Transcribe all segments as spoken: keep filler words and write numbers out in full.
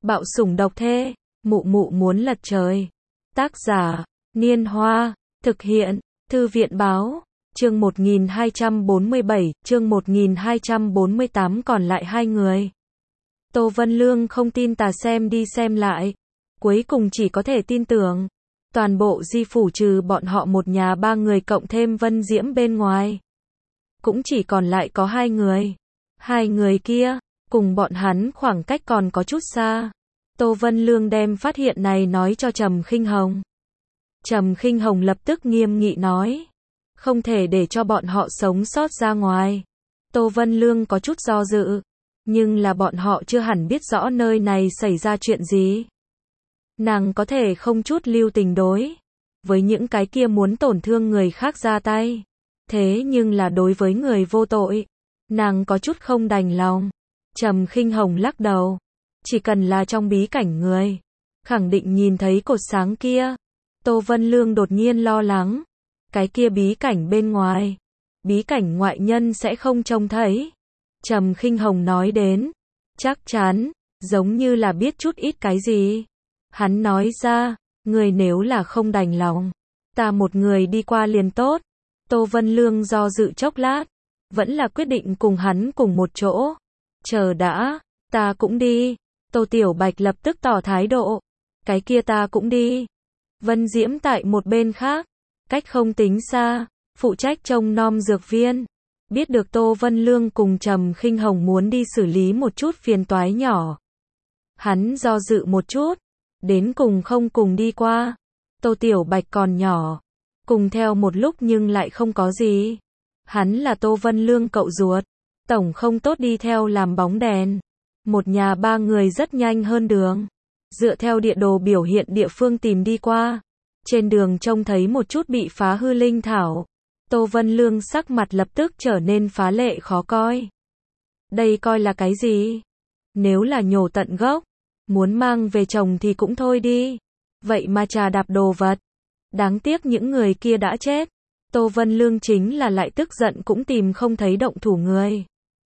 Bạo sủng độc thê, mụ mụ muốn lật trời. Tác giả, Niên Hoa, thực hiện, Thư viện Báo, chương một nghìn hai trăm bốn mươi bảy, chương một nghìn hai trăm bốn mươi tám còn lại hai người. Tô Vân Lương không tin tà xem đi xem lại. Cuối cùng chỉ có thể tin tưởng. Toàn bộ Di phủ trừ bọn họ một nhà ba người cộng thêm Vân Diễm bên ngoài. Cũng chỉ còn lại có hai người. Hai người kia, cùng bọn hắn khoảng cách còn có chút xa. Tô Vân Lương đem phát hiện này nói cho Trầm Khinh Hồng. Trầm Khinh Hồng lập tức nghiêm nghị nói. Không thể để cho bọn họ sống sót ra ngoài. Tô Vân Lương có chút do dự. Nhưng là bọn họ chưa hẳn biết rõ nơi này xảy ra chuyện gì. Nàng có thể không chút lưu tình đối với những cái kia muốn tổn thương người khác ra tay. Thế nhưng là đối với người vô tội, nàng có chút không đành lòng. Trầm Khinh Hồng lắc đầu. Chỉ cần là trong bí cảnh người, khẳng định nhìn thấy cột sáng kia. Tô Vân Lương đột nhiên lo lắng. Cái kia bí cảnh bên ngoài, bí cảnh ngoại nhân sẽ không trông thấy. Trầm Khinh Hồng nói đến. Chắc chắn, giống như là biết chút ít cái gì. Hắn nói ra, người nếu là không đành lòng, ta một người đi qua liền tốt. Tô Vân Lương do dự chốc lát, vẫn là quyết định cùng hắn cùng một chỗ. Chờ đã, ta cũng đi. Tô Tiểu Bạch lập tức tỏ thái độ. Cái kia ta cũng đi. Vân Diễm tại một bên khác, cách không tính xa, phụ trách trông nom dược viên. Biết được Tô Vân Lương cùng Trầm Khinh Hồng muốn đi xử lý một chút phiền toái nhỏ. Hắn do dự một chút, đến cùng không cùng đi qua. Tô Tiểu Bạch còn nhỏ, cùng theo một lúc nhưng lại không có gì. Hắn là Tô Vân Lương cậu ruột, tổng không tốt đi theo làm bóng đèn. Một nhà ba người rất nhanh hơn đường. Dựa theo địa đồ biểu hiện địa phương tìm đi qua. Trên đường trông thấy một chút bị phá hư linh thảo. Tô Vân Lương sắc mặt lập tức trở nên phá lệ khó coi. Đây coi là cái gì? Nếu là nhổ tận gốc, muốn mang về trồng thì cũng thôi đi. Vậy mà trà đạp đồ vật. Đáng tiếc những người kia đã chết. Tô Vân Lương chính là lại tức giận cũng tìm không thấy động thủ người.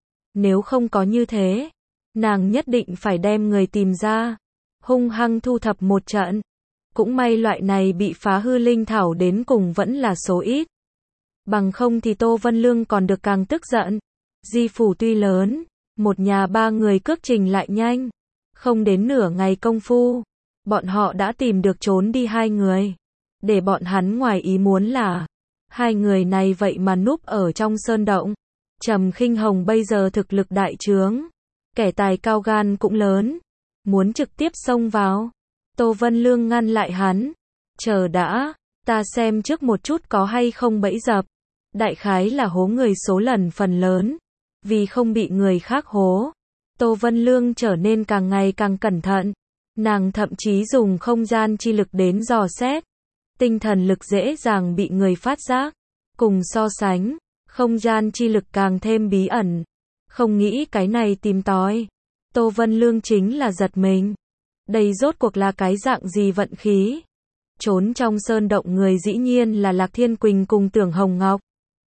Nếu không có như thế, nàng nhất định phải đem người tìm ra, hung hăng thu thập một trận. Cũng may loại này bị phá hư linh thảo đến cùng vẫn là số ít. Bằng không thì Tô Vân Lương còn được càng tức giận. Di phủ tuy lớn, một nhà ba người cước trình lại nhanh. Không đến nửa ngày công phu, bọn họ đã tìm được trốn đi hai người. Để bọn hắn ngoài ý muốn là, hai người này vậy mà núp ở trong sơn động. Trầm Khinh Hồng bây giờ thực lực đại trướng, kẻ tài cao gan cũng lớn, muốn trực tiếp xông vào. Tô Vân Lương ngăn lại hắn. Chờ đã, ta xem trước một chút có hay không bẫy dập. Đại khái là hố người số lần phần lớn, vì không bị người khác hố. Tô Vân Lương trở nên càng ngày càng cẩn thận. Nàng thậm chí dùng không gian chi lực đến dò xét. Tinh thần lực dễ dàng bị người phát giác. Cùng so sánh, không gian chi lực càng thêm bí ẩn. Không nghĩ cái này tìm tòi. Tô Vân Lương chính là giật mình. Đây rốt cuộc là cái dạng gì vận khí? Trốn trong sơn động người dĩ nhiên là Lạc Thiên Quỳnh cùng Tưởng Hồng Ngọc.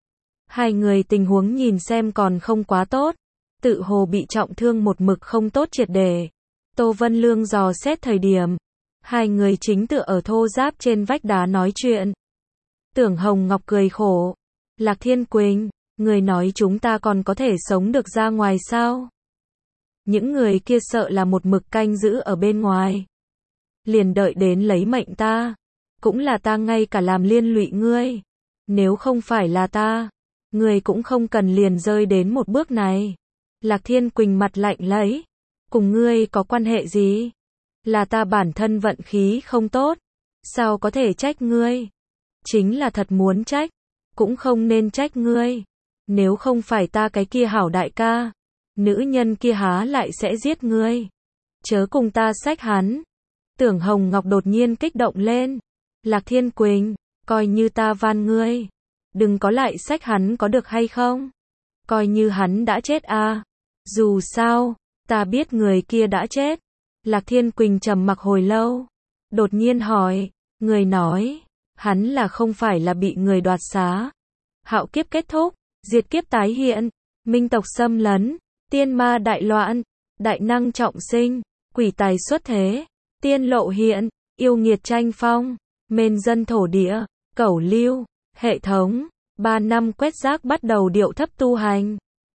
Hai người tình huống nhìn xem còn không quá tốt. Tự hồ bị trọng thương một mực không tốt triệt để. Tô Vân Lương dò xét thời điểm. Hai người chính tựa ở thô giáp trên vách đá nói chuyện. Tưởng Hồng Ngọc cười khổ. Lạc Thiên Quỳnh, người nói chúng ta còn có thể sống được ra ngoài sao? Những người kia sợ là một mực canh giữ ở bên ngoài. Liền đợi đến lấy mệnh ta. Cũng là ta ngay cả làm liên lụy ngươi. Nếu không phải là ta, ngươi cũng không cần liền rơi đến một bước này. Lạc Thiên Quỳnh mặt lạnh lấy. Cùng ngươi có quan hệ gì? Là ta bản thân vận khí không tốt. Sao có thể trách ngươi? Chính là thật muốn trách, cũng không nên trách ngươi. Nếu không phải ta cái kia hảo đại ca, nữ nhân kia há lại sẽ giết ngươi. Chớ cùng ta xách hắn. Tưởng Hồng Ngọc đột nhiên kích động lên. Lạc Thiên Quỳnh, coi như ta van ngươi. Đừng có lại xách hắn có được hay không? Coi như hắn đã chết à. Dù sao, ta biết người kia đã chết. Lạc Thiên Quỳnh trầm mặc hồi lâu. Đột nhiên hỏi, người nói, hắn là không phải là bị người đoạt xá. Hạo kiếp kết thúc, diệt kiếp tái hiện, minh tộc xâm lấn, tiên ma đại loạn, đại năng trọng sinh. quỷ tài xuất thế, tiên lộ hiện, yêu nghiệt tranh phong, mên dân thổ địa, cẩu lưu, hệ thống, ba năm quét rác bắt đầu điệu thấp tu hành.